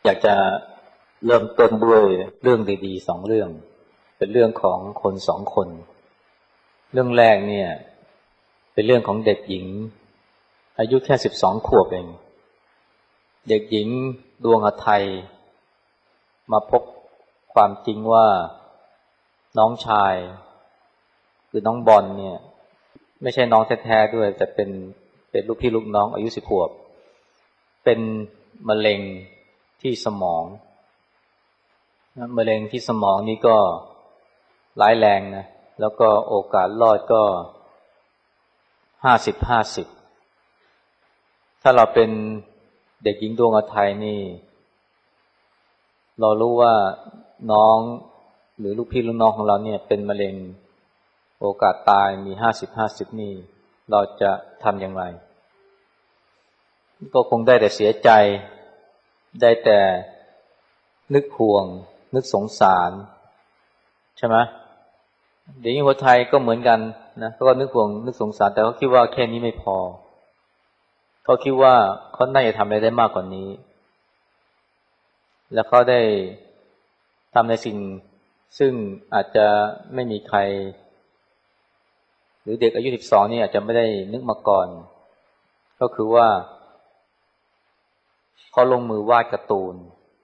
อยากจะเริ่มต้นด้วยเรื่องดีๆ2 เรื่องเป็นเรื่องของคน2 คนเรื่องแรกเนี่ยเป็นเรื่องของเด็กหญิงอายุแค่12 ขวบเองเด็กหญิงดวงหทัยมาพบความจริงว่าน้องชายคือน้องบอลเนี่ยไม่ใช่น้องแท้ๆด้วยแต่เป็นลูกพี่ลูกน้องอายุ10 ขวบเป็นมะเร็งที่สมองมะเร็งที่สมองนี่ก็ร้ายแรงนะแล้วก็โอกาสรอดก็50-50ถ้าเราเป็นเด็กหญิงดวงหทัยนี่เรารู้ว่าน้องหรือลูกพี่ลูกน้องของเราเนี่ยเป็นมะเร็งโอกาสตายมี50-50นี่เราจะทำอย่างไรก็คงได้แต่เสียใจได้แต่นึกห่วงนึกสงสารใช่ไหมเด็กหญิงคนไทยก็เหมือนกันนะเขาก็นึกห่วงนึกสงสารแต่เขาคิดว่าแค่นี้ไม่พอเขาคิดว่าเขาน่าจะทำอะไรได้มากกว่านี้แล้วเขาได้ทำในสิ่งซึ่งอาจจะไม่มีใครหรือเด็กอายุ12นี่อาจจะไม่ได้นึกมาก่อนก็คือว่าเขาลงมือวาดการ์ตูน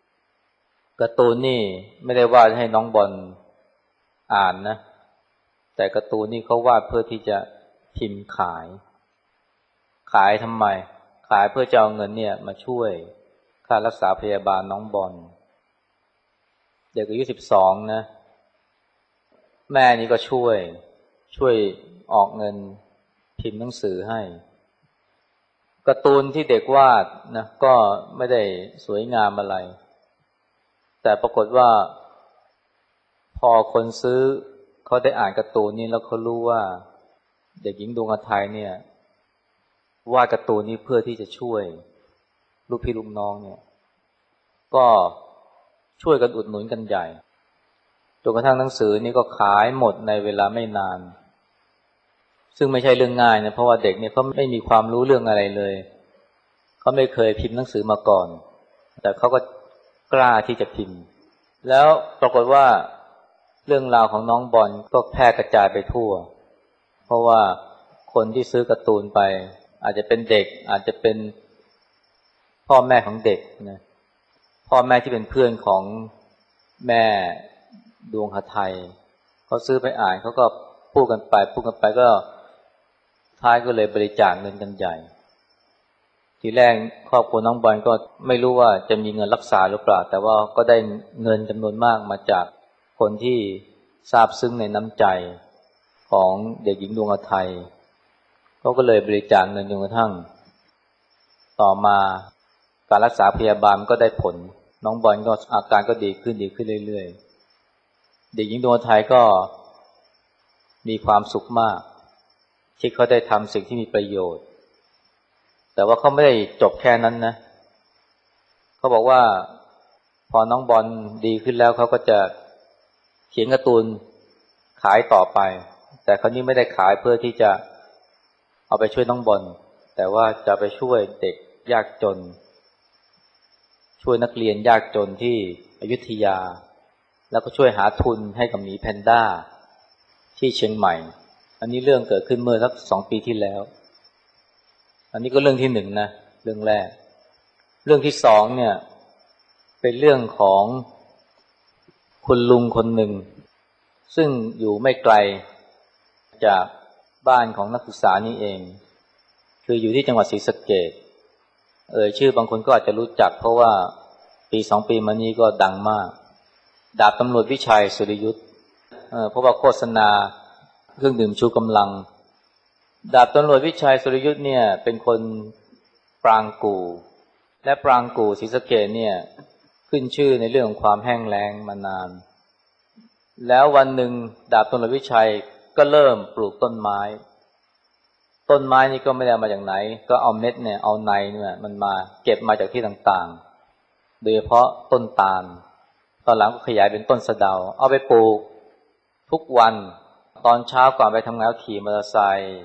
นี่ไม่ได้วาดให้น้องบอลอ่านนะแต่การ์ตูนนี่เขาวาดเพื่อที่จะพิมพ์ขายทำไมขายเพื่อจะเอาเงินเนี่ยมาช่วยค่ารักษาพยาบาลน้องบอลเด็กอายุ12นะแม่นี่ก็ช่วยออกเงินพิมพ์หนังสือให้การ์ตูนที่เด็กวาดนะก็ไม่ได้สวยงามอะไรแต่ปรากฏว่าพอคนซื้อเขาได้อ่านการ์ตูนนี้แล้วเขารู้ว่าเด็กหญิงดวงหทัยเนี่ยวาดการ์ตูนนี้เพื่อที่จะช่วยลูกพี่ลูกน้องเนี่ยก็ช่วยกันอุดหนุนกันใหญ่จนกระทั่งหนังสือนี้ก็ขายหมดในเวลาไม่นานซึ่งไม่ใช่เรื่องง่ายนะเพราะว่าเด็กเนี่ยเขาไม่มีความรู้เรื่องอะไรเลยเขาไม่เคยพิมพ์หนังสือมาก่อนแต่เขาก็กล้าที่จะพิมพ์แล้วปรากฏว่าเรื่องราวของน้องบอลก็แพร่กระจายไปทั่วเพราะว่าคนที่ซื้อการ์ตูนไปอาจจะเป็นเด็กอาจจะเป็นพ่อแม่ของเด็กนะพ่อแม่ที่เป็นเพื่อนของแม่ดวงหทัยเขาซื้อไปอ่านเขาก็พูดกันไปก็ท้ายก็เลยบริจาคเงินกันใหญ่ทีแรกครอบครัวน้องบอลก็ไม่รู้ว่าจะมีเงินรักษาหรือเปล่าแต่ว่าก็ได้เงินจำนวนมากมาจากคนที่ซาบซึ้งในน้ำใจของเด็กหญิงดวงหทัยเขาก็เลยบริจาคเงินจนกระทั่งต่อมาการรักษาพยาบาลก็ได้ผลน้องบอลก็อาการก็ดีขึ้นเรื่อยๆเด็กหญิงดวงหทัยก็มีความสุขมากที่เขาได้ทำสิ่งที่มีประโยชน์แต่ว่าเขาไม่ได้จบแค่นั้นนะเขาบอกว่าพอน้องบอลดีขึ้นแล้วเขาก็จะเขียนการ์ตูนขายต่อไปแต่คราวนี้ไม่ได้ขายเพื่อที่จะเอาไปช่วยน้องบอลแต่ว่าจะไปช่วยเด็กยากจนช่วยนักเรียนยากจนที่อยุธยาแล้วก็ช่วยหาทุนให้กับหมีแพนด้าที่เชียงใหม่อันนี้เรื่องเกิดขึ้นเมื่อสัก2 ปีที่แล้วอันนี้ก็เรื่องที่1นะเรื่องแรกเรื่องที่2เนี่ยเป็นเรื่องของคุณลุงคนหนึ่งซึ่งอยู่ไม่ไกลจากบ้านของนักศึกษานี่เองคืออยู่ที่จังหวัดศรีสะเกษชื่อบางคนก็อาจจะรู้จักเพราะว่าปี2 ปีมานี้ก็ดังมากดาบตำรวจวิชัยสุริยุทธเพราะว่าโฆษณาเครื่องดื่มชูกำลังดาบตำรวจวิชัยสุริยุทธเนี่ยเป็นคนปรางกู่และปรางกู่ศรีสะเกษเนี่ยขึ้นชื่อในเรื่องของความแห้งแล้งมานานแล้ววันหนึ่งดาบตำรวจวิชัยก็เริ่มปลูกต้นไม้นี่ก็ไม่ได้มาจากไหนก็เอาเม็ดเนี่ยเอาในเนี่ยมันมาเก็บมาจากที่ต่างๆโดยเฉพาะต้นตาลตอนหลังก็ขยายเป็นต้นสะเดาเอาไปปลูกทุกวันตอนเช้าก่อนไปทำงานขี่มอเตอร์ไซค์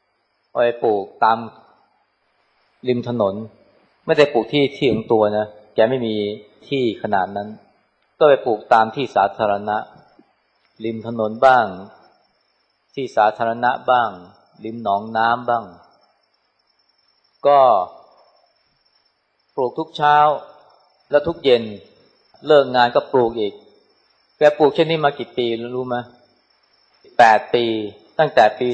ไปปลูกตามริมถนนไม่ได้ปลูกที่ของตัวนะแกไม่มีที่ขนาดนั้นก็ไปปลูกตามที่สาธารณะริมถนนบ้างที่สาธารณะบ้างริมหนองน้ำบ้างก็ปลูกทุกเช้าแล้วทุกเย็นเลิกงานก็ปลูกอีกแกปลูกเช่นนี้มากี่ปีรู้ไหม8 ปีตั้งแต่ปี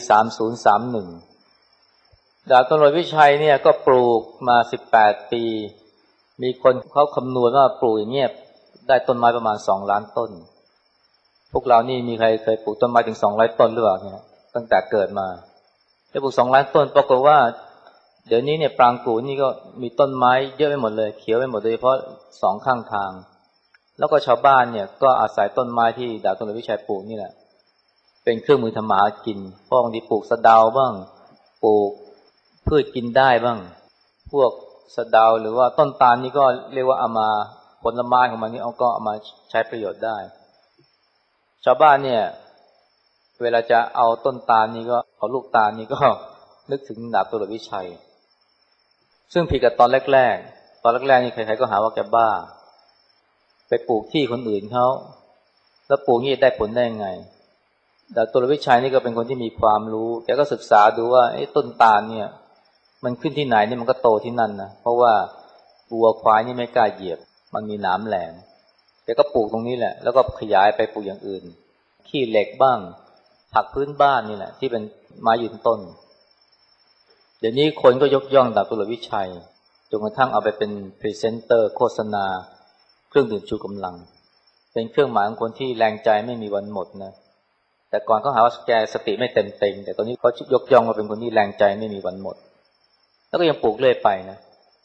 3031ดาบตำรวจวิชัยเนี่ยก็ปลูกมา18 ปีมีคนเขาคำนวณว่าปลูกอย่างเงี้ยได้ต้นไม้ประมาณ2 ล้านต้นพวกเรานี่มีใครเคยปลูกต้นไม้ถึง200 ต้นหรือเปล่าเนี่ยตั้งแต่เกิดมาได้ปลูก2 ล้านต้นปรากฏว่าเดี๋ยวนี้เนี่ยปรางกู่นี่ก็มีต้นไม้เยอะไปหมดเลยเขียวไปหมดโดยเฉพาะ2 ข้างทางแล้วก็ชาวบ้านเนี่ยก็อาศัยต้นไม้ที่ดาบตำรวจวิชัยปลูกนี่แหละเป็นเครื่องมือทำมาหากินเพราะบางทีปลูกสะเดาบ้างปลูกพืชกินได้บ้างพวกสะเดาหรือว่าต้นตาลนี่ก็เรียกว่าเอามาผลไม้ของมันนี่ก็เอามาใช้ประโยชน์ได้ชาวบ้านเนี่ยเวลาจะเอาต้นตาลนี่ก็เอาลูกตาลนี่ก็นึกถึงดาบตำรวจวิชัยซึ่งผิดกับตอนแรกนี่ใครๆก็หาว่าแกบ้าไปปลูกที่คนอื่นเขาแล้วปลูกนี่ได้ผลได้ยังไงดาบตำรวจวิชัยนี่ก็เป็นคนที่มีความรู้แกก็ศึกษาดูว่าต้นตาลเนี่ยมันขึ้นที่ไหนนี่มันก็โตที่นั่นนะเพราะว่าวัวควายนี่ไม่กล้าเหยียบมันมีหนามแหลมแกก็ปลูกตรงนี้แหละแล้วก็ขยายไปปลูกอย่างอื่นขี้เหล็กบ้างผักพื้นบ้านนี่แหละที่เป็นไม้ยืนต้นเดี๋ยวนี้คนก็ยกย่องดาบตำรวจวิชัยจนกระทั่งเอาไปเป็นพรีเซนเตอร์โฆษณาเครื่องดื่มชูกำลังเป็นเครื่องหมายของคนที่แรงใจไม่มีวันหมดนะแต่ก่อนเขาหาว่าแกสติไม่เต็มเต็งแต่ตอนนี้เขายกย่องว่าเป็นคนที่แรงใจไม่มีวันหมดแล้วก็ยังปลูกเรื่อยไปนะ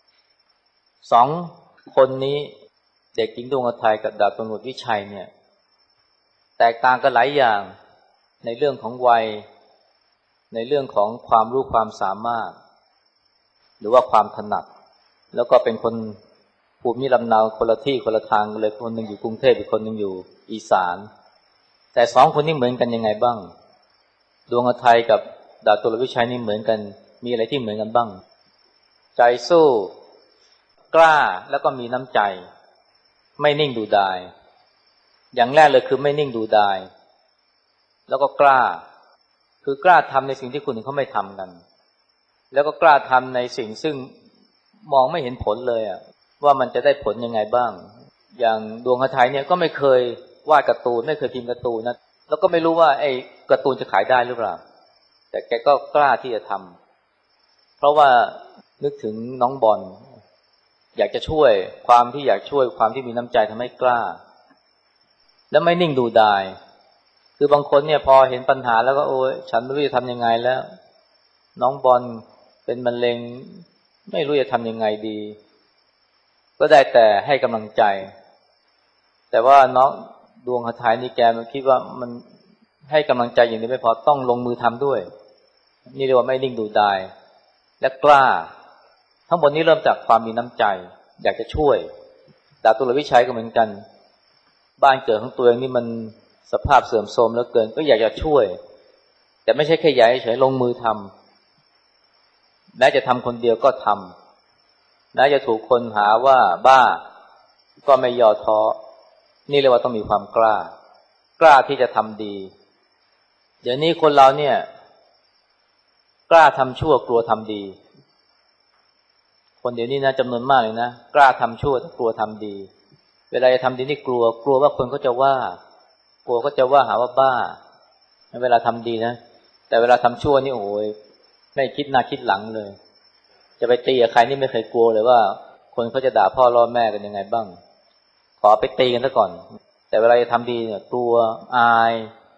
2 คนนี้เด็กหญิงดวงอุทัยกับดาบตำรวจวิชัยเนี่ยแตกต่างกันหลายอย่างในเรื่องของวัยในเรื่องของความรู้ความสามารถหรือว่าความถนัดแล้วก็เป็นคนภูมิลำเนาคนละที่คนละทางเลยคนนึงอยู่กรุงเทพอีกคนนึงอยู่อีสานแต่2 คนนี้เหมือนกันยังไงบ้างดวงอุทัยกับดาบตำรวจวิชัยนี่เหมือนกันมีอะไรที่เหมือนกันบ้างใจสู้กล้าแล้วก็มีน้ำใจไม่นิ่งดูดายอย่างแรกเลยคือไม่นิ่งดูดายแล้วก็กล้าคือกล้าทำในสิ่งที่คนอื่นเขาไม่ทำกันแล้วก็กล้าทำในสิ่งซึ่งมองไม่เห็นผลเลยว่ามันจะได้ผลยังไงบ้างอย่างดวงอุทัยเนี่ยก็ไม่เคยวาดการ์ตูนไม่เคยพิมพ์การ์ตูนนะแล้วก็ไม่รู้ว่าไอ้การ์ตูนจะขายได้หรือเปล่าแต่แกก็กล้าที่จะทำเพราะว่านึกถึงน้องบอลอยากจะช่วยความที่อยากช่วยความที่มีน้ำใจทำให้กล้าแล้วไม่นิ่งดูดายคือบางคนเนี่ยพอเห็นปัญหาแล้วก็โอ้ยฉันไม่รู้จะทำยังไงแล้วน้องบอลเป็นมะเร็งไม่รู้จะทำยังไงดีก็ได้แต่ให้กำลังใจแต่ว่าน้องดวงอุทัยนี่แกมันคิดว่ามันให้กำลังใจอย่างนี้ไม่พอต้องลงมือทำด้วยนี่เรียกว่าไม่นิ่งดูดายและกล้าทั้งหมดนี้เริ่มจากความมีน้ำใจอยากจะช่วยดาบตำรวจวิชัยก็เหมือนกันบ้านเกิดของตัวเองนี่มันสภาพเสื่อมโทรมเหลือเกินก็อยากจะช่วยแต่ไม่ใช่แค่อยากเฉยลงมือทำแม้จะทำคนเดียวก็ทำแม้จะถูกคนหาว่าบ้าก็ไม่ย่อท้อนี่เรียกว่าต้องมีความกล้าที่จะทำดีเดี๋ยวนี้คนเราเนี่ยกล้าทำชั่วกลัวทำดีคนเดี๋ยวนี้นะจำนวนมากเลยนะกล้าทำชั่วแต่กลัวทำดีเวลาจะทำดีนี่กลัวว่าคนเขาจะว่ากลัวก็จะว่าหาว่าบ้าเวลาทำดีนะแต่เวลาทำชั่วนี่โอ้ยไม่คิดหน้าคิดหลังเลยจะไปตีกับใครนี่ไม่เคยกลัวเลยว่าคนเขาจะด่าพ่อล่อแม่กันยังไงบ้างขอไปตีกันซะก่อนแต่เวลาจะทำดีเนี่ยกลัวอาย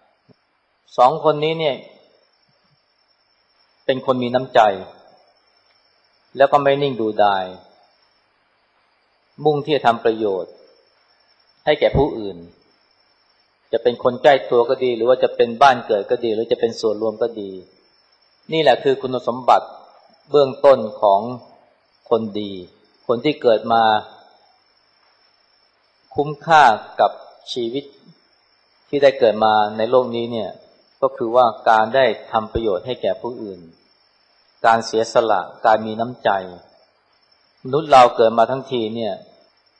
2 คนนี้เนี่ยเป็นคนมีน้ำใจแล้วก็ไม่นิ่งดูดายมุ่งที่จะทำประโยชน์ให้แก่ผู้อื่นจะเป็นคนใกล้ตัวก็ดีหรือว่าจะเป็นบ้านเกิดก็ดีหรือจะเป็นส่วนรวมก็ดีนี่แหละคือคุณสมบัติเบื้องต้นของคนดีคนที่เกิดมาคุ้มค่ากับชีวิตที่ได้เกิดมาในโลกนี้เนี่ยก็คือว่าการได้ทำประโยชน์ให้แก่ผู้อื่นการเสียสละการมีน้ำใจมนุษย์เราเกิดมาทั้งทีเนี่ย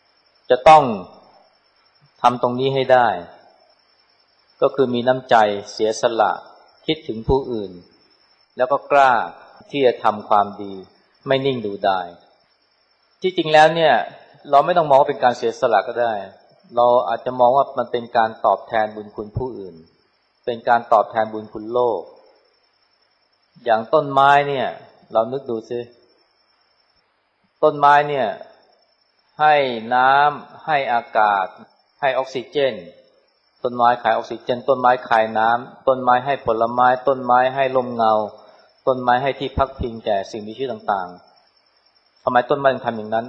จะต้องทำตรงนี้ให้ได้ก็คือมีน้ำใจเสียสละคิดถึงผู้อื่นแล้วก็กล้าที่จะทำความดีไม่นิ่งดูดายที่จริงแล้วเนี่ยเราไม่ต้องมองว่าเป็นการเสียสละก็ได้เราอาจจะมองว่ามันเป็นการตอบแทนบุญคุณผู้อื่นเป็นการตอบแทนบุญคุณโลกอย่างต้นไม้เนี่ยเรานึกดูซิต้นไม้เนี่ยให้น้ำให้อากาศให้ออกซิเจนต้นไม้ขายออกซิเจนต้นไม้ขายน้ำต้นไม้ให้ผลไม้ต้นไม้ให้ลมเงาต้นไม้ให้ที่พักพิงแก่สิ่งมีชีวิตต่างๆทำไมต้นไม้ถึงทำอย่างนั้น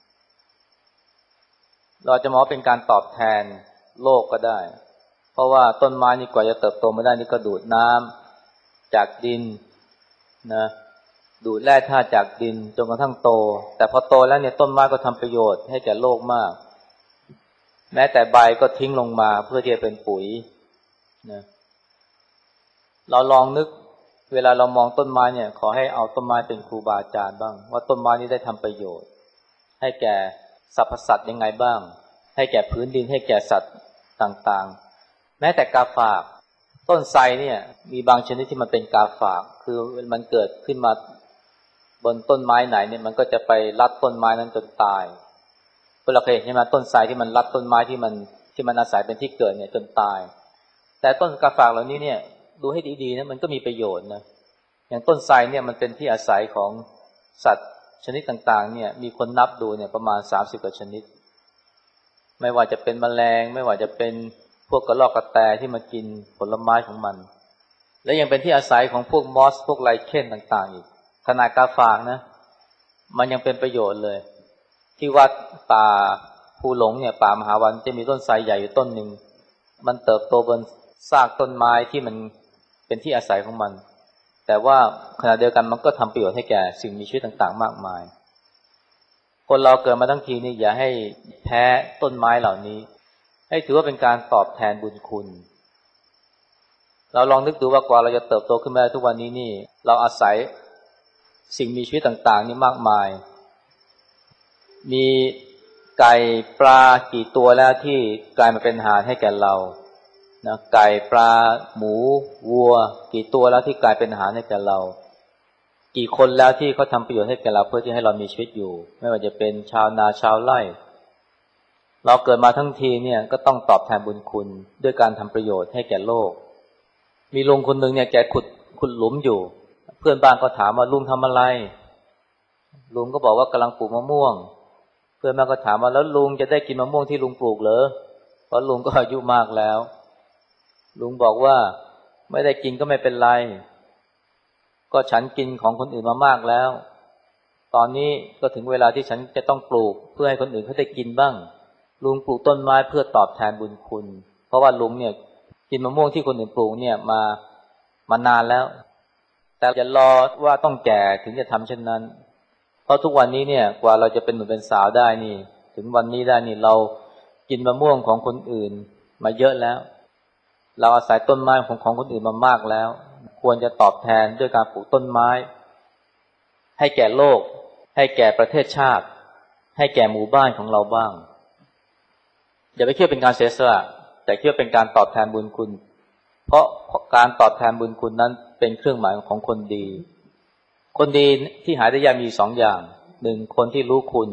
เราจะมองว่าเป็นการตอบแทนโลกก็ได้เพราะว่าต้นไม้นี่กว่าจะเติบโตมาได้นี่ก็ดูดน้ำจากดินนะดูดแร่ธาตุจากดินจนกระทั่งโตแต่พอโตแล้วเนี่ยต้นไม้ก็ทำประโยชน์ให้แก่โลกมากแม้แต่ใบก็ทิ้งลงมาเพื่อที่จะเป็นปุ๋ยนะเราลองนึกเวลาเรามองต้นไม้เนี่ยขอให้เอาต้นไม้เป็นครูบาอาจารย์บ้างว่าต้นไม้นี้ได้ทำประโยชน์ให้แก่สรรพสัตว์ยังไงบ้างให้แก่พื้นดินให้แก่สัตว์ต่างๆแม้แต่กาฝากต้นไทรเนี่ยมีบางชนิดที่มันเป็นกาฝากคือมันเกิดขึ้นมาบนต้นไม้ไหนเนี่ยมันก็จะไปรัดต้นไม้นั้นจนตายเราเคยเห็นใช่ไหมต้นไทรที่มันรัดต้นไม้ที่มันอาศัยเป็นที่เกิดเนี่ยจนตายแต่ต้นกาฝากเหล่านี้เนี่ยดูให้ดีๆนะมันก็มีประโยชน์นะอย่างต้นไทรเนี่ยมันเป็นที่อาศัยของสัตว์ชนิดต่างๆเนี่ยมีคนนับดูเนี่ยประมาณ30กว่าชนิดไม่ว่าจะเป็นแมลงไม่ว่าจะเป็นพวกกระรอกกระแตที่มากินผลไม้ของมันและยังเป็นที่อาศัยของพวกมอสพวกไลเคนต่างๆอีกขนาดกาฝากนะมันยังเป็นประโยชน์เลยที่วัดป่าภูหลงเนี่ยป่ามหาวันจะมีต้นไทรใหญ่อยู่ต้นหนึ่งมันเติบโตบนซากต้นไม้ที่มันเป็นที่อาศัยของมันแต่ว่าขณะเดียวกันมันก็ทำประโยชน์ให้แก่สิ่งมีชีวิตต่างๆมากมายคนเราเกิดมาทั้งทีนี่อย่าให้แพ้ต้นไม้เหล่านี้ให้ถือว่าเป็นการตอบแทนบุญคุณเราลองนึกดูว่ากว่าเราจะเติบโตขึ้นมาได้ทุกวันนี้นี่เราอาศัยสิ่งมีชีวิตต่างๆนี่มากมายมีไก่ปลากี่ตัวแล้วที่กลายมาเป็นอาหารให้แก่เรานะไก่ปลาหมูวัวกี่ตัวแล้วที่กลายเป็นอาหารให้แก่เรากี่คนแล้วที่เขาทำประโยชน์ให้แก่เราเพื่อที่ให้เรามีชีวิตอยู่ไม่ว่าจะเป็นชาวนาชาวไร่เราเกิดมาทั้งทีเนี่ยก็ต้องตอบแทนบุญคุณด้วยการทำประโยชน์ให้แก่โลกมีลุงคนหนึ่งเนี่ยแกขุดหลุมอยู่เพื่อนบ้านก็ถามว่าลุงทำอะไรลุงก็บอกว่ากำลังปลูกมะม่วงเพื่อนบ้านก็ถามว่าแล้วลุงจะได้กินมะม่วงที่ลุงปลูกเหรอเพราะลุงก็อายุมากแล้วลุงบอกว่าไม่ได้กินก็ไม่เป็นไรก็ฉันกินของคนอื่นมามากแล้วตอนนี้ก็ถึงเวลาที่ฉันจะต้องปลูกเพื่อให้คนอื่นเขาได้กินบ้างลุงปลูกต้นไม้เพื่อตอบแทนบุญคุณเพราะว่าลุงเนี่ยกินมะม่วงที่คนอื่นปลูกเนี่ยมานานแล้วแต่อย่ารอว่าต้องแก่ถึงจะทำเช่นนั้นเพราะทุกวันนี้เนี่ยกว่าเราจะเป็นหนุ่มเป็นสาวได้นี่ถึงวันนี้ได้นี่เรากินมะม่วงของคนอื่นมาเยอะแล้วเราอาศัยต้นไม้ของคนอื่นมามากแล้วควรจะตอบแทนด้วยการปลูกต้นไม้ให้แก่โลกให้แก่ประเทศชาติให้แก่หมู่บ้านของเราบ้างอย่าไปคิดว่าเป็นการเสียสละแต่คิดว่าเป็นการตอบแทนบุญคุณเพราะการตอบแทนบุญคุณนั้นเป็นเครื่องหมายของคนดีคนดีที่หาได้ยากมี2อย่าง1คนที่รู้คุณ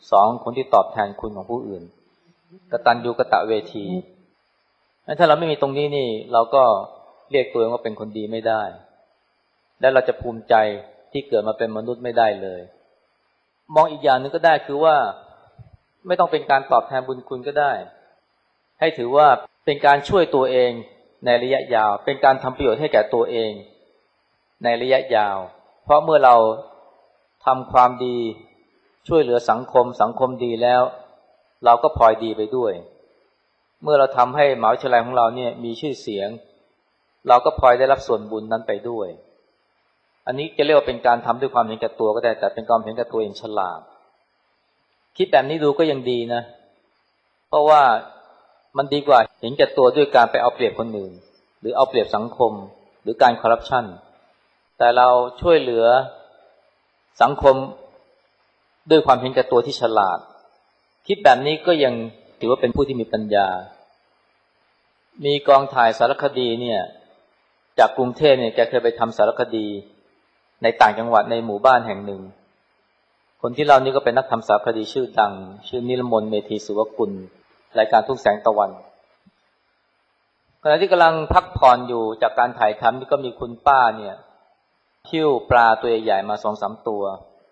2คนที่ตอบแทนคุณของผู้อื่นกตัญญูกตเวทีถ้าเราไม่มีตรงนี้นี่เราก็เรียกตัวเองว่าเป็นคนดีไม่ได้และเราจะภูมิใจที่เกิดมาเป็นมนุษย์ไม่ได้เลยมองอีกอย่างนึงก็ได้คือว่าไม่ต้องเป็นการตอบแทนบุญคุณก็ได้ให้ถือว่าเป็นการช่วยตัวเองในระยะยาวเป็นการทำประโยชน์ให้แก่ตัวเองในระยะยาวเพราะเมื่อเราทำความดีช่วยเหลือสังคมดีแล้วเราก็พลอยดีไปด้วยเมื่อเราทำให้มหาวิทยาลัยของเราเนี่ยมีชื่อเสียงเราก็พลอยได้รับส่วนบุญนั้นไปด้วยอันนี้จะเรียกว่าเป็นการทำด้วยความเห็นแก่ตัวก็ได้แต่เป็นความเห็นแก่ตัวเองฉลาดคิดแบบนี้ดูก็ยังดีนะเพราะว่ามันดีกว่าเห็นแก่ตัวด้วยการไปเอาเปรียบคนอื่นหรือเอาเปรียบสังคมหรือการคอร์รัปชันแต่เราช่วยเหลือสังคมด้วยความเห็นแก่ตัวที่ฉลาดคิดแบบนี้ก็ยังถือว่าเป็นผู้ที่มีปัญญามีกองถ่ายสารคดีเนี่ยจากกรุงเทพเนี่ยแกเคยไปทำสารคดีในต่างจังหวัดในหมู่บ้านแห่งหนึ่งคนที่เล่านี่ก็เป็นนักทำสารคดีชื่อดังชื่อนิรมนต์เมธีสุวกุลรายการทุ่งแสงตะวันขณะที่กำลังพักผ่อนอยู่จากการถ่ายทำนี่ก็มีคุณป้าเนี่ยหิ้วปลาตัวใหญ่ๆมา 2-3 ตัว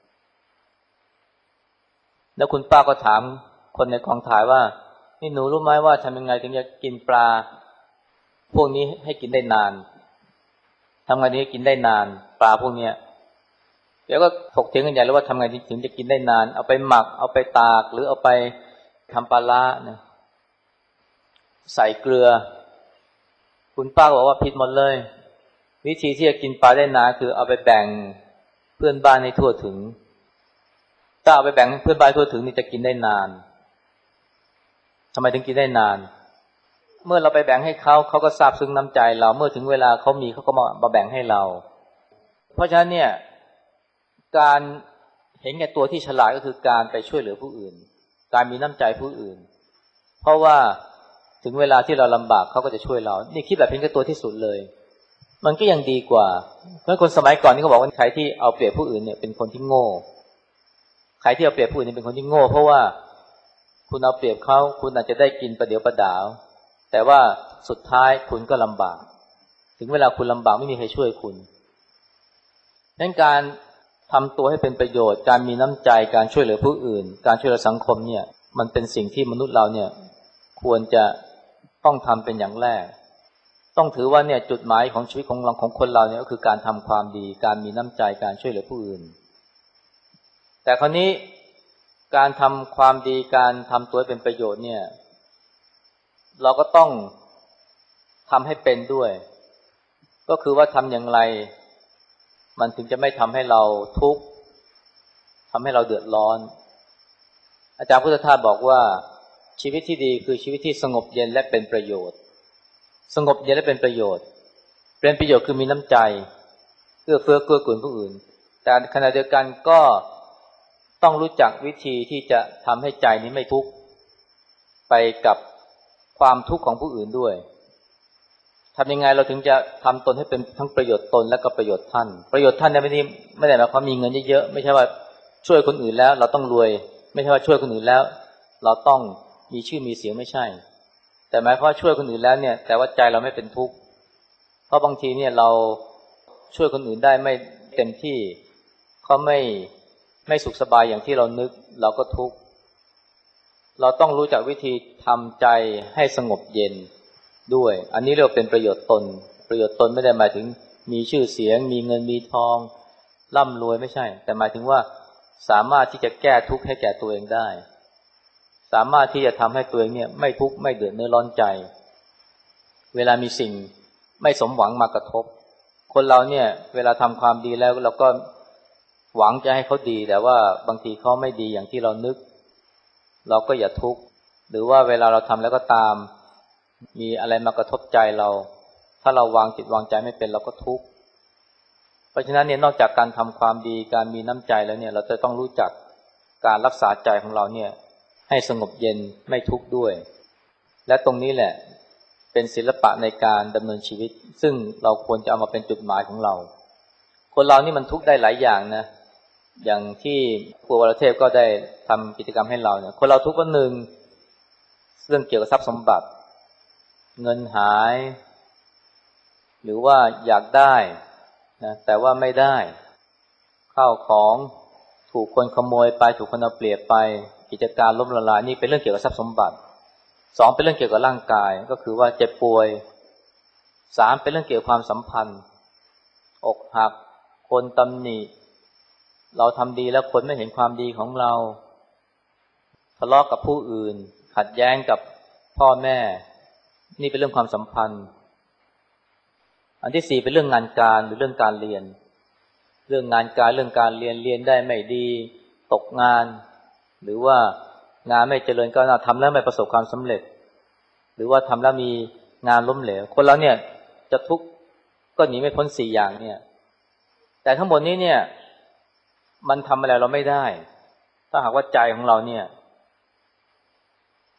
แล้วคุณป้าก็ถามคนในกองถ่ายว่านี่หนูรู้ไหมว่าทำยังไงถึงจะกินปลาพวกนี้ให้กินได้นานทำไงถึงจะกินได้นานปลาพวกเนี้ยแล้วก็ถกเถียงกันใหญ่เลยว่าทำไงถึงจะกินได้นานเอาไปหมักเอาไปตากหรือเอาไปทำปลาร้าเนี่ยใส่เกลือคุณป้าบอกว่าผิดหมดเลยวิธีที่จะกินปลาได้นานคือเอาไปแบ่งเพื่อนบ้านให้ทั่วถึงถ้าเอาไปแบ่งเพื่อนบ้านทั่วถึงนี่จะกินได้นานทำไมถึงกินได้นานเมื่อเราไปแบ่งให้เขาก็ซาบซึ้งน้ำใจเราเมื่อถึงเวลาเขามีเขาก็มาแบ่งให้เราเพราะฉะนั้นเนี่ยการเห็นแก่ตัวที่ฉลาดก็คือการไปช่วยเหลือผู้อื่นการมีน้ำใจผู้อื่นเพราะว่าถึงเวลาที่เราลำบากเขาก็จะช่วยเรานี่คิดแบบเห็นแก่ตัวที่สุดเลยมันก็ยังดีกว่าเพราะคนสมัยก่อนนี่เขาบอกว่าใครที่เอาเปรียบผู้อื่นเนี่ยเป็นคนที่โง่ใครที่เอาเปรียบผู้อื่นนี่เป็นคนที่โง่เพราะว่าคุณเอาเปรียบเขาคุณอาจจะได้กินประเดี๋ยวประดาวแต่ว่าสุดท้ายคุณก็ลำบากถึงเวลาคุณลำบากไม่มีใครช่วยคุณดังการทำตัวให้เป็นประโยชน์การมีน้ำใจการช่วยเหลือผู้อื่นการช่วยเหลือสังคมเนี่ยมันเป็นสิ่งที่มนุษย์เราเนี่ยควรจะต้องทำเป็นอย่างแรกต้องถือว่าเนี่ยจุดหมายของชีวิตของคนเราเนี่ยก็คือการทำความดีการมีน้ำใจการช่วยเหลือผู้อื่นแต่คราวนี้การทำความดีการทำตัวให้เป็นประโยชน์เนี่ยเราก็ต้องทำให้เป็นด้วยก็คือว่าทำอย่างไรมันถึงจะไม่ทำให้เราทุกข์ทำให้เราเดือดร้อนอาจารย์พุทธทาสบอกว่าชีวิตที่ดีคือชีวิตที่สงบเย็นและเป็นประโยชน์สงบเย็นและเป็นประโยชน์เป็นประโยชน์คือมีน้ำใจเอื้อเฟื้อเกื้อกูลผู้อื่นแต่ขณะเดียวกันก็ต้องรู้จักวิธีที่จะทำให้ใจนี้ไม่ทุกข์ไปกับความทุกข์ของผู้อื่นด้วยทำยังไงเราถึงจะทำตนให้เป็นทั้งประโยชน์ตนและก็ประโยชน์ท่านประโยชน์ท่านเนี่ยไม่ได้หมายความมีเงินเยอะๆไม่ใช่ว่าช่วยคนอื่นแล้วเราต้องรวยไม่ใช่ว่าช่วยคนอื่นแล้วเราต้องมีชื่อมีเสียงไม่ใช่แต่หมายความว่าช่วยคนอื่นแล้วเนี่ยแต่ว่าใจเราไม่เป็นทุกข์เพราะบางทีเนี่ยเราช่วยคนอื่นได้ไม่เต็มที่เขาไม่สุขสบายอย่างที่เรานึกเราก็ทุกข์เราต้องรู้จักวิธีทำใจให้สงบเย็นด้วยอันนี้เรียกว่าเป็นประโยชน์ตนประโยชน์ตนไม่ได้หมายถึงมีชื่อเสียงมีเงินมีทองร่ำรวยไม่ใช่แต่หมายถึงว่าสามารถที่จะแก้ทุกข์ให้แก่ตัวเองได้สามารถที่จะทำให้ตัวเองเนี่ยไม่ทุกข์ไม่เดือดเนื้อร้อนใจเวลามีสิ่งไม่สมหวังมากระทบคนเราเนี่ยเวลาทำความดีแล้วเราก็หวังจะให้เขาดีแต่ว่าบางทีเขาไม่ดีอย่างที่เรานึกเราก็อย่าทุกข์หรือว่าเวลาเราทำแล้วก็ตามมีอะไรมากระทบใจเราถ้าเราวางจิตวางใจไม่เป็นเราก็ทุกข์เพราะฉะนั้นเนี่ยนอกจากการทำความดีการมีน้ำใจแล้วเนี่ยเราจะต้องรู้จักการรักษาใจของเราเนี่ยให้สงบเย็นไม่ทุกข์ด้วยและตรงนี้แหละเป็นศิลปะในการดำเนินชีวิตซึ่งเราควรจะเอามาเป็นจุดหมายของเราคนเรานี่มันทุกข์ได้หลายอย่างนะอย่างที่ครูวรเทพก็ได้ทำกิจกรรมให้เราเนี่ยคนเราทุกข์วันหนึ่งเรื่องเกี่ยวกับทรัพย์สมบัติเงินหายหรือว่าอยากได้นะแต่ว่าไม่ได้ข้าวของถูกคนขโมยไปถูกคนเอาเปรียบไปกิจการล้มละลายนี่เป็นเรื่องเกี่ยวกับทรัพย์สมบัติสองเป็นเรื่องเกี่ยวกับร่างกายก็คือว่าเจ็บป่วยสามเป็นเรื่องเกี่ยวกับความสัมพันธ์อกหักคนตำหนิเราทำดีแล้วคนไม่เห็นความดีของเราทะเลาะกับผู้อื่นขัดแย้งกับพ่อแม่นี่เป็นเรื่องความสัมพันธ์อันที่สี่เป็นเรื่องงานการหรือเรื่องการเรียนเรื่องงานการเรื่องการเรียนได้ไม่ดีตกงานหรือว่างานไม่เจริญก้าวหน้าทำแล้วไม่ประสบความสำเร็จหรือว่าทำแล้วมีงานล้มเหลวคนเราเนี่ยจะทุกข์ก็หนีไม่พ้นสี่อย่างเนี่ยแต่ทั้งหมดนี้เนี่ยมันทำอะไรเราไม่ได้ถ้าหากว่าใจของเราเนี่ย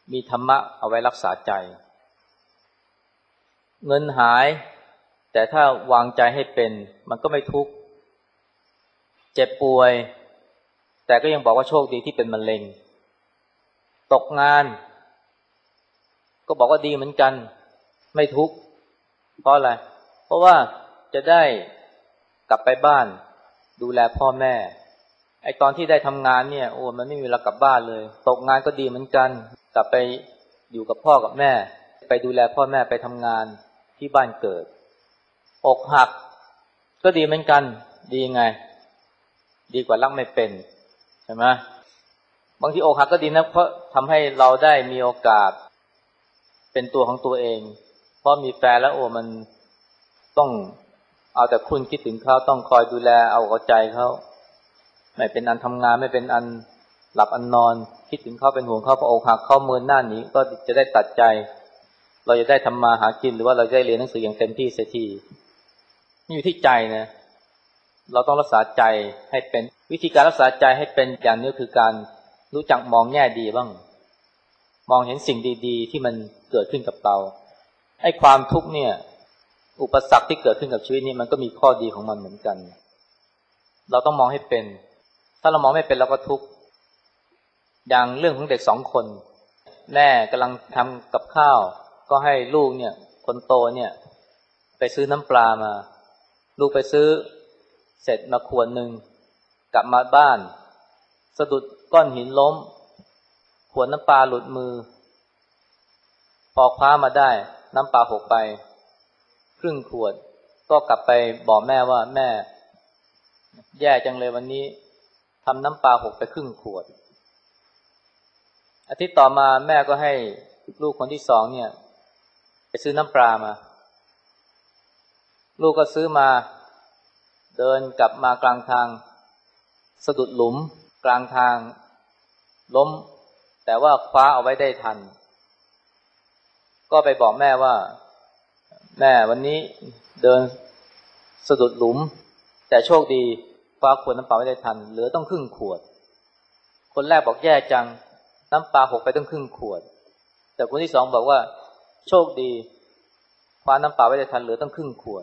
มีธรรมะเอาไว้รักษาใจเงินหายแต่ถ้าวางใจให้เป็นมันก็ไม่ทุกข์เจ็บป่วยแต่ก็ยังบอกว่าโชคดีที่เป็นมะเร็งตกงานก็บอกว่าดีเหมือนกันไม่ทุกข์เพราะอะไรเพราะว่าจะได้กลับไปบ้านดูแลพ่อแม่ไอ้ตอนที่ได้ทำงานเนี่ยโอ้มันไม่มีเวลากลับบ้านเลยตกงานก็ดีเหมือนกันกลับไปอยู่กับพ่อกับแม่ไปดูแลพ่อแม่ไปทำงานที่บ้านเกิดอกหักก็ดีเหมือนกันดียังไงดีกว่ารักไม่เป็นใช่ไหมบางทีอกหักก็ดีนะเพราะทำให้เราได้มีโอกาสเป็นตัวของตัวเองเพราะมีแฟนแล้วโอ้มันต้องเอาแต่คุณคิดถึงเขาต้องคอยดูแลเอาใจเขาไม่เป็นอันทำงานไม่เป็นอันหลับอันนอนคิดถึงเขาเป็นห่วงเขาพออกหักเขาเมินหน้าหนีก็จะได้ตัดใจเราจะได้ทำมาหากินหรือว่าเราจะได้เรียนหนังสืออย่างเต็มที่เสียทีนี่อยู่ที่ใจนะเราต้องรักษาใจให้เป็นวิธีการรักษาใจให้เป็นอย่างนี้คือการรู้จักมองแง่ดีบ้างมองเห็นสิ่งดีๆที่มันเกิดขึ้นกับเราไอ้ความทุกข์เนี่ยอุปสรรคที่เกิดขึ้นกับชีวิตนี้มันก็มีข้อดีของมันเหมือนกันเราต้องมองให้เป็นถ้าเรามองไม่เป็นเราก็ทุกข์อย่างเรื่องของเด็ก2 คนแม่กำลังทำกับข้าวก็ให้ลูกเนี่ยคนโตเนี่ยไปซื้อน้ำปลามาลูกไปซื้อเสร็จมาขวดนึงกลับมาบ้านสะดุดก้อนหินล้มขวดน้ำปลาหลุดมือพอคว้ามาได้น้ำปลาหกไปครึ่งขวดก็กลับไปบอกแม่ว่าแม่แย่จังเลยวันนี้ทำน้ำปลาหกไปครึ่งขวดอาทิตย์ต่อมาแม่ก็ให้ลูกคนที่2เนี่ยไปซื้อน้ำปลามาลูกก็ซื้อมาเดินกลับมากลางทางสะดุดหลุมกลางทางล้มแต่ว่าคว้าเอาไว้ได้ทันก็ไปบอกแม่ว่าแม่วันนี้เดินสะดุดหลุมแต่โชคดีคว้าขวดน้ำปลาไว้ได้ทันเหลือต้องครึ่งขวดคนแรกบอกแย่จังน้ำปลาหกไปต้องครึ่งขวดแต่คนที่2บอกว่าโชคดีคว้าน้ำปลาไว้ได้ทันเหลือต้องครึ่งขวด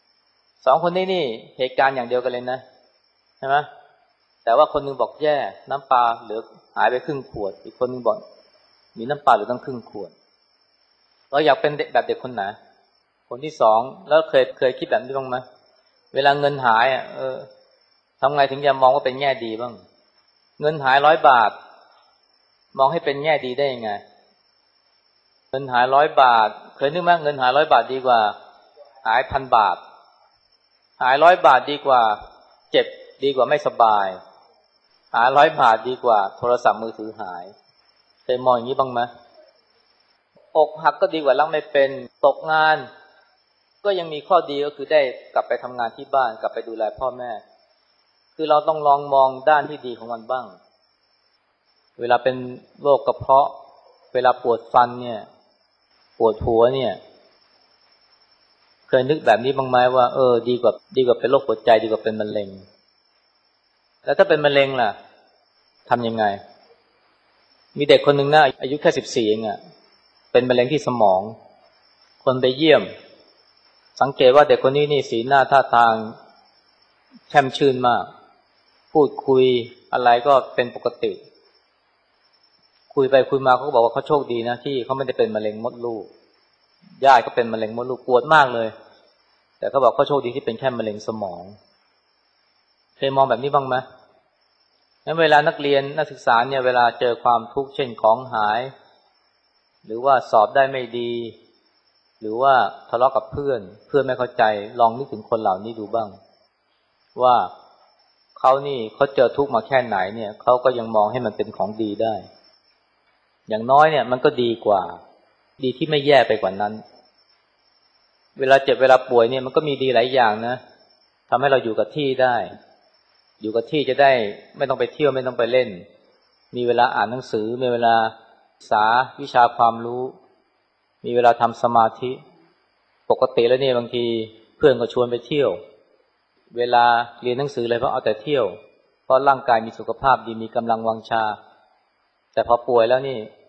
2 คนนี้นี่เหตุการณ์อย่างเดียวกันเลยนะใช่ไหมแต่ว่าคนนึงบอกแย่น้ำปลาเหลือหายไปครึ่งขวดอีกคนนึงบอกมีน้ำปลาเหลือต้องครึ่งขวดเราอยากเป็นแบบเด็กคนไหนคนที่2แล้วเคยคิดแบบนี้บ้างไหมเวลาเงินหายทำไงถึงจะมองว่าเป็นแง่ดีบ้างเงินหาย100 บาทมองให้เป็นแง่ดีได้ยังไงเงินหาย100 บาทเคยนึกไหมเงินหาย100 บาทดีกว่าหาย1,000 บาทหาย100 บาทดีกว่าเจ็บดีกว่าไม่สบายหาย100 บาทดีกว่าโทรศัพท์มือถือหายเคยมองอย่างนี้บ้างไหมอกหักก็ดีกว่ารักไม่เป็นตกงานก็ยังมีข้อดีก็คือได้กลับไปทำงานที่บ้านกลับไปดูแลพ่อแม่คือเราต้องลองมองด้านที่ดีของมันบ้างเวลาเป็นโรคกระเพาะเวลาปวดฟันเนี่ยปวดหัวเนี่ยเคยนึกแบบนี้บ้างไหมว่าดีกว่าเป็นโรคหัวใจดีกว่าเป็นมะเร็งแล้วถ้าเป็นมะเร็งล่ะทำยังไงมีเด็กคนหนึ่งนะอายุแค่14เองเป็นมะเร็งที่สมองคนไปเยี่ยมสังเกตว่าเด็กคนนี้นี่สีหน้าท่าทางแช่มชื่นมากพูดคุยอะไรก็เป็นปกติคุยไปคุยมาเขาก็บอกว่าเขาโชคดีนะที่เขาไม่ได้เป็นมะเร็งมดลูกญาติก็เป็นมะเร็งมดลูกปวดมากเลยแต่เขาบอกเขาโชคดีที่เป็นแค่มะเร็งสมองเคยมองแบบนี้บ้างไหมงั้นเวลานักเรียนนักศึกษาเนี่ยเวลาเจอความทุกข์เช่นของหายหรือว่าสอบได้ไม่ดีหรือว่าทะเลาะกับเพื่อนไม่เข้าใจลองนึกถึงคนเหล่านี้ดูบ้างว่าเขาเจอทุกข์มาแค่ไหนเนี่ยเขาก็ยังมองให้มันเป็นของดีได้อย่างน้อยเนี่ยมันก็ดีกว่าดีที่ไม่แย่ไปกว่านั้นเวลาเจ็บเวลาป่วยเนี่ยมันก็มีดีหลายอย่างนะทำให้เราอยู่กับที่ได้อยู่กับที่จะได้ไม่ต้องไปเที่ยวไม่ต้องไปเล่นมีเวลาอ่านหนังสือมีเวลาศึกษาวิชาความรู้มีเวลาทำสมาธิปกติแล้วเนี่ยบางทีเพื่อนก็ชวนไปเที่ยวเวลาเรียนหนังสือเลยเพราะเอาแต่เที่ยวเพราะร่างกายมีสุขภาพดีมีกำลังวังชาแต่พอป่วยแล้วนี่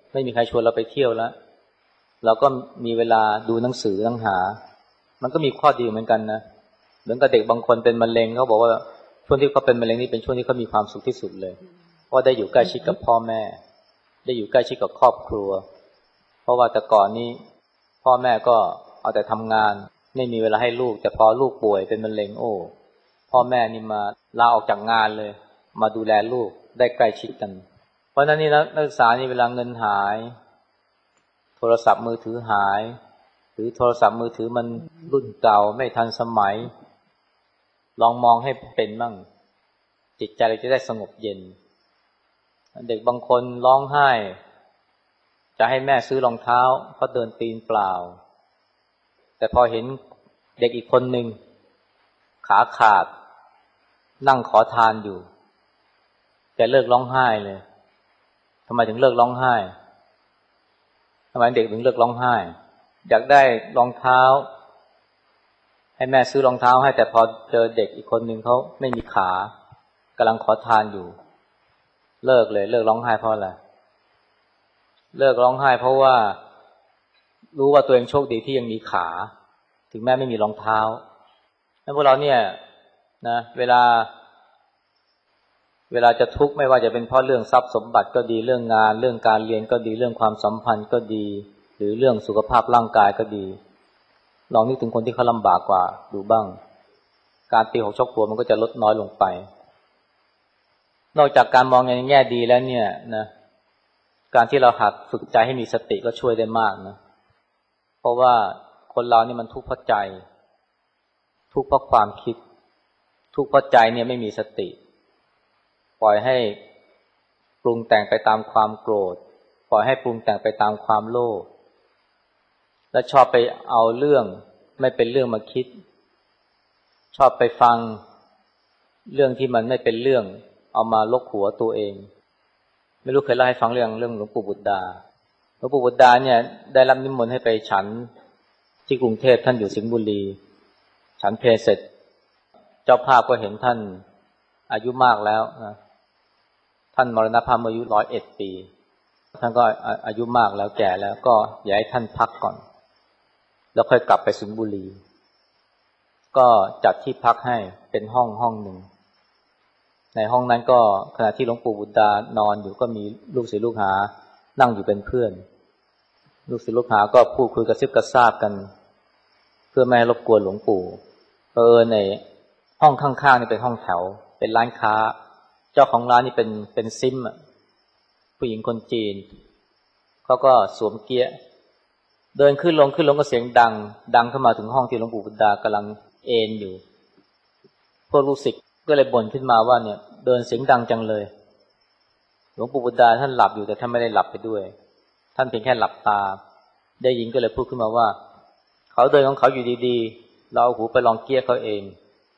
ไม่มีใครชวนเราไปเที่ยวแล้วเราก็มีเวลาดูหนังสือตั้งหามันก็มีข้อดีเหมือนกันนะเหมือนกับเด็กบางคนเป็นมะเร็งเขาบอกว่าช่วงที่เขาเป็นมะเร็งนี่เป็นช่วงที่เขามีความสุขที่สุดเลยเพราะได้อยู่ใกล้ชิดกับพ่อแม่ได้อยู่ใกล้ชิดกับครอบครัวเพราะว่าแต่ก่อนนี้พ่อแม่ก็เอาแต่ทำงานไม่มีเวลาให้ลูกแต่พอลูกป่วยเป็นมะเร็งโอ้พ่อแม่นี่มาลาออกจากงานเลยมาดูแลลูกได้ใกล้ชิดกันเพราะนั้นนี่นักศึกษานี่เวลาเงินหายโทรศัพท์มือถือหายหรือโทรศัพท์มือถือมันรุ่นเก่าไม่ทันสมัยลองมองให้เป็นบ้างจิตใจเราจะได้สงบเย็นเด็กบางคนร้องไห้จะให้แม่ซื้อรองเท้าเขาเดินตีนเปล่าแต่พอเห็นเด็กอีกคนหนึ่งขาขาดนั่งขอทานอยู่แกเลิกร้องไห้เลยทำไมถึงเลิกร้องไห้ทำไมเด็กถึงเลิกร้องไห้อยากได้รองเท้าให้แม่ซื้อรองเท้าให้แต่พอเจอเด็กอีกคนหนึ่งเขาไม่มีขากำลังขอทานอยู่เลิกร้องไห้เพราะอะไรเลิกร้องไห้เพราะว่ารู้ว่าตัวเองโชคดีที่ยังมีขาถึงแม้ไม่มีรองเท้าแล้วพวกเราเนี่ยนะเวลาจะทุกข์ไม่ว่าจะเป็นเพราะเรื่องทรัพย์สมบัติก็ดีเรื่องงานเรื่องการเรียนก็ดีเรื่องความสัมพันธ์ก็ดีหรือเรื่องสุขภาพร่างกายก็ดีลองนึกถึงคนที่เขาลำบากกว่าดูบ้างการตีหัวชกหัวมันก็จะลดน้อยลงไปนอกจากการมองในแง่ดีแล้วเนี่ยนะการที่เราหัดฝึกใจให้มีสติก็ช่วยได้มากนะเพราะว่าคนเรานี่มันทุกข์เพราะใจทุกข์เพราะความคิดทุกข์เพราะใจเนี่ยไม่มีสติปล่อยให้ปรุงแต่งไปตามความโกรธปล่อยให้ปรุงแต่งไปตามความโลภและชอบไปเอาเรื่องไม่เป็นเรื่องมาคิดชอบไปฟังเรื่องที่มันไม่เป็นเรื่องเอามาลกหัวตัวเองไม่รู้เคยเล่าให้ฟังเรื่องหลวงปู่บุตรดาหลวงปู่บุตรดาเนี่ยได้รับนิมนต์ให้ไปฉันที่กรุงเทพท่านอยู่สิงห์บุรีฉันเพลเสร็จเจ้าภาพก็เห็นท่านอายุมากแล้วนะท่านมรณภาพอายุ101 ปีท่านก็อายุมากแล้วแก่แล้วก็อยากให้ท่านพักก่อนแล้วค่อยกลับไปสิงห์บุรีก็จัดที่พักให้เป็นห้องหนึ่งในห้องนั้นก็ขณะที่หลวงปู่บุตรดานอนอยู่ก็มีลูกศิษย์ลูกหานั่งอยู่เป็นเพื่อนลูกศิษย์ลูกหาก็พูดคุยกระซิบกระซาบกันเพื่อไม่ให้รบกวนหลวงปู่ในห้องข้างๆนี่เป็นห้องแถวเป็นร้านค้าเจ้าของร้านนี่เป็นซิมผู้หญิงคนจีนเขาก็สวมเกียร์เดินขึ้นลงก็เสียงดังเข้ามาถึงห้องที่หลวงปู่บุตรดากำลังเอนอยู่พวกลูกศิษย์ก็เลยบ่นขึ้นมาว่าเนี่ยเดินเสียงดังจังเลยหลวงปู่บุตรดาท่านหลับอยู่แต่ท่านไม่ได้หลับไปด้วยท่านเพียงแค่หลับตาได้ยินก็เลยพูดขึ้นมาว่าเขาเดินของเขาอยู่ดีๆเราเอาหูไปลองเกี้ยเขาเอง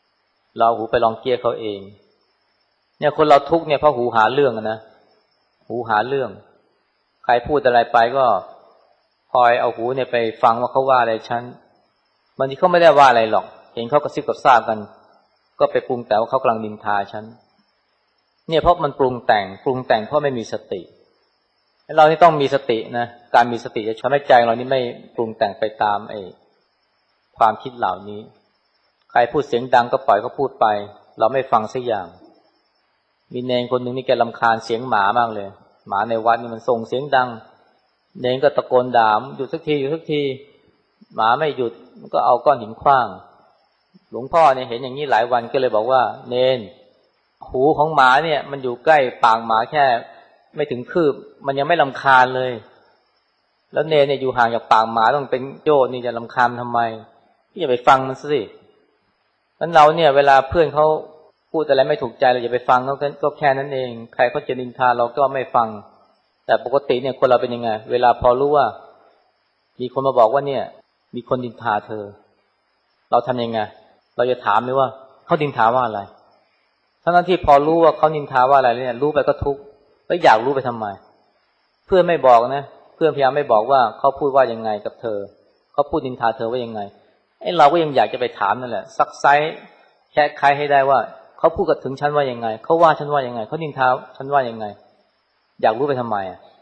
เนี่ยคนเราทุกข์เนี่ยเพราะหูหาเรื่องนะหูหาเรื่องใครพูดอะไรไปก็คอยเอาหูเนี่ยไปฟังว่าเขาว่าอะไรฉันบางทีเขาไม่ได้ว่าอะไรหรอกเห็นเขากระซิบกระซาบกันก็ไปปรุงแต่ว่าเขากำลังนินทาฉันเนี่ยเพราะมันปรุงแต่งเพราะไม่มีสติเรานี่ต้องมีสตินะการมีสติจะช่วยให้ใจเรานี่ไม่ปรุงแต่งไปตามความคิดเหล่านี้ใครพูดเสียงดังก็ปล่อยเขาพูดไปเราไม่ฟังสักอย่างมีเนรคนหนึ่งนี่แกรำคาญเสียงหมามากเลยหมาในวัดนี่มันส่งเสียงดังเนรก็ตะโกนด่าหยุดสักทีหมาไม่หยุดมันก็เอาก้อนหินขว้างหลวงพ่อเนี่ยเห็นอย่างนี้หลายวันก็เลยบอกว่าเนรหูของหมาเนี่ยมันอยู่ใกล้ปากหมาแค่ไม่ถึงคืบมันยังไม่รำคาญเลยแล้วเนรเนี่ยอยู่ห่างจากปากหมาต้องเป็นโยชน์นี่จะรำคาญทำไมอย่าไปฟังมันสิงั้นเราเนี่ยเวลาเพื่อนเขาพูดอะไรไม่ถูกใจเราอย่าไปฟังเขาก็แค่นั้นเองใครเขาจะนินทาเราก็ไม่ฟังแต่ปกติเนี่ยคนเราเป็นยังไงเวลาพอรู้ว่ามีคนมาบอกว่าเนี่ยมีคนนินทาเธอเราทำยังไงเราจะถามไหมว่าเขานินทาว่าอะไรทั้งที่พอรู้ว่าเขานินทาว่าอะไรเนี่ยรู้ไปก็ทุกข์แล้วอยากรู้ไปทำไมเพื่อนไม่บอกนะเพื่อนพยายามไม่บอกว่าเขาพูดว่ายังไงกับเธอเขาพูดนินทาเธอว่ายังไงเราก็ยังอยากจะไปถามนั่นแหละซักไซแค่ใครให้ได้ว่าเขาพูดกับถึงฉันว่ายังไงเขาว่าฉันว่ายังไงเขานินทาฉันว่ายังไงอยากรู้ไปทำไม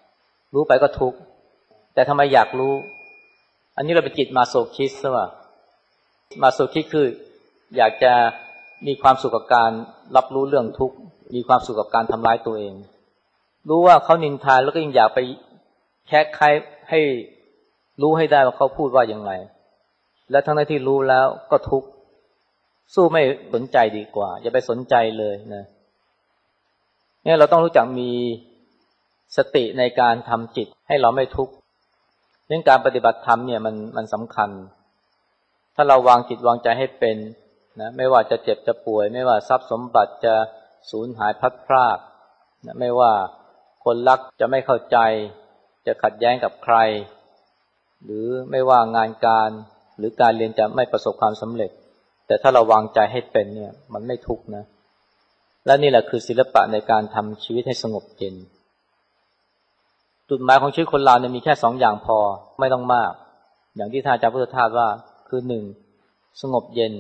รู้ไปก็ทุกข์แต่ทำไมอยากรู้อันนี้เราเป็นจิตมาโซคิสต์ใช่ป่ะมาโซคิสต์คืออยากจะมีความสุขกับการรับรู้เรื่องทุกข์มีความสุขกับการทำร้ายตัวเองรู้ว่าเขานินทาแล้วก็ยังอยากไปแค่ใครให้รู้ให้ได้ว่าเขาพูดว่ายังไงและทั้งที่รู้แล้วก็ทุกข์สู้ไม่สนใจดีกว่าอย่าไปสนใจเลยนะเนี่ยเราต้องรู้จักมีสติในการทำจิตให้เราไม่ทุกข์เรื่องการปฏิบัติธรรมเนี่ยมันสำคัญถ้าเราวางจิตวางใจให้เป็นนะไม่ว่าจะเจ็บจะป่วยไม่ว่าทรัพย์สมบัติจะสูญหายพลัดพรากนะไม่ว่าคนรักจะไม่เข้าใจจะขัดแย้งกับใครหรือไม่ว่างานการหรือการเรียนจะไม่ประสบความสำเร็จแต่ถ้าเราวางใจให้เป็นเนี่ยมันไม่ทุกข์นะและนี่แหละคือศิลปะในการทำชีวิตให้สงบเย็นจุดหมายของชีวิตคนเราเนี่ยมีแค่2 อย่างพอไม่ต้องมากอย่างที่ท่านอาจารย์พุทธทาสว่าคือ1สงบเย็น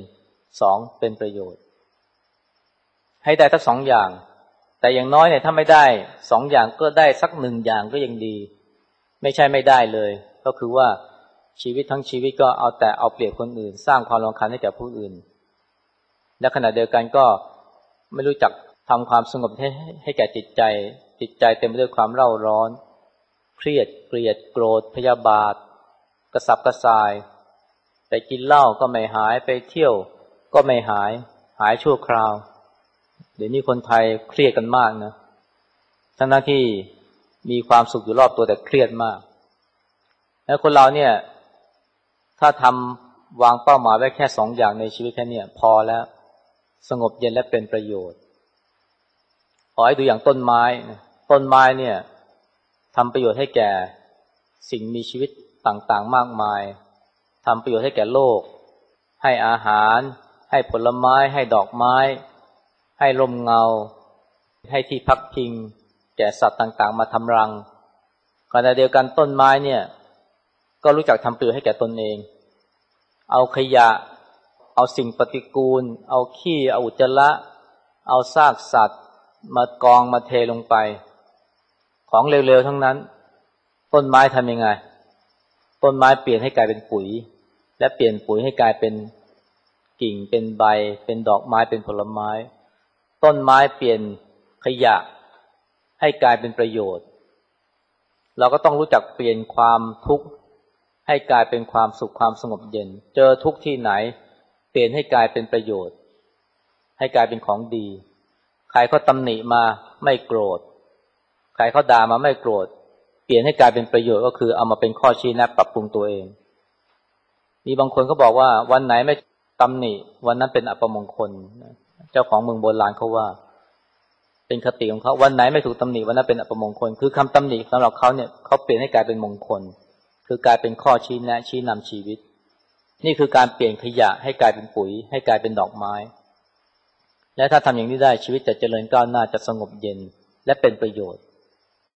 2เป็นประโยชน์ให้ได้ทั้ง2อย่างแต่อย่างน้อยเนี่ยถ้าไม่ได้2อย่างก็ได้สัก1อย่างก็ยังดีไม่ใช่ไม่ได้เลยก็คือว่าชีวิตทั้งชีวิตก็เอาแต่เอาเปรียบคนอื่นสร้างความรำคาญให้แก่ผู้อื่นและขณะเดียวกันก็ไม่รู้จักทำความสงบให้แก่จิตใจเต็มไปด้วยความเร่าร้อนเครียดเกลียดโกรธพยาบาทกระสับกระส่ายไปกินเหล้าก็ไม่หายไปเที่ยวก็ไม่หายชั่วคราวเดี๋ยวนี้คนไทยเครียดกันมากนะทั้งที่มีความสุขอยู่รอบตัวแต่เครียดมากแล้วคนเราเนี่ยถ้าทำวางเป้าหมายไว้แค่2อย่างในชีวิตแค่นี้พอแล้วสงบเย็นและเป็นประโยชน์ขอให้ดูอย่างต้นไม้เนี่ยทำประโยชน์ให้แก่สิ่งมีชีวิตต่างๆมากมายทำประโยชน์ให้แก่โลกให้อาหารให้ผลไม้ให้ดอกไม้ให้ร่มเงาให้ที่พักพิงแก่สัตว์ต่างๆมาทำรังขณะเดียวกันต้นไม้เนี่ยก็รู้จักทำประโยชน์ให้แก่ตนเองเอาขยะเอาสิ่งปฏิกูลเอาขี้เอาอุจจาระเอาซากสัตว์มากองมาเทลงไปของเร็วๆทั้งนั้นต้นไม้ทำยังไงต้นไม้เปลี่ยนให้กลายเป็นปุ๋ยและเปลี่ยนปุ๋ยให้กลายเป็นกิ่งเป็นใบเป็นดอกไม้เป็นผลไม้ต้นไม้เปลี่ยนขยะให้กลายเป็นประโยชน์เราก็ต้องรู้จักเปลี่ยนความทุกข์ให้กลายเป็นความสุขความสงบเย็นเจอทุกข์ที่ไหนเปลี่ยนให้กลายเป็นประโยชน์ให้กลายเป็นของดีใครเขาตำหนิมาไม่โกรธใครเขาด่ามาไม่โกรธเปลี่ยนให้กลายเป็นประโยชน์ก็คือเอามาเป็นข้อชี้แนะปรับปรุงตัวเองมีบางคนเขาบอกว่าวันไหนไม่ตำหนิวันนั้นเป็นอัปมงคลเจ้าของเมืองโบราณเขาว่าเป็นคติของเขาวันไหนไม่ถูกตำหนิวันนั้นเป็นอัปมงคลคือคำตำหนิสำหรับเขาเนี่ยเขาเปลี่ยนให้กลายเป็นมงคลคือกลายเป็นข้อชี้แนะชี้นำชีวิตนี่คือการเปลี่ยนขยะให้กลายเป็นปุ๋ยให้กลายเป็นดอกไม้และถ้าทำอย่างนี้ได้ชีวิตจะเจริญก้าวหน้าจะสงบเย็นและเป็นประโยชน์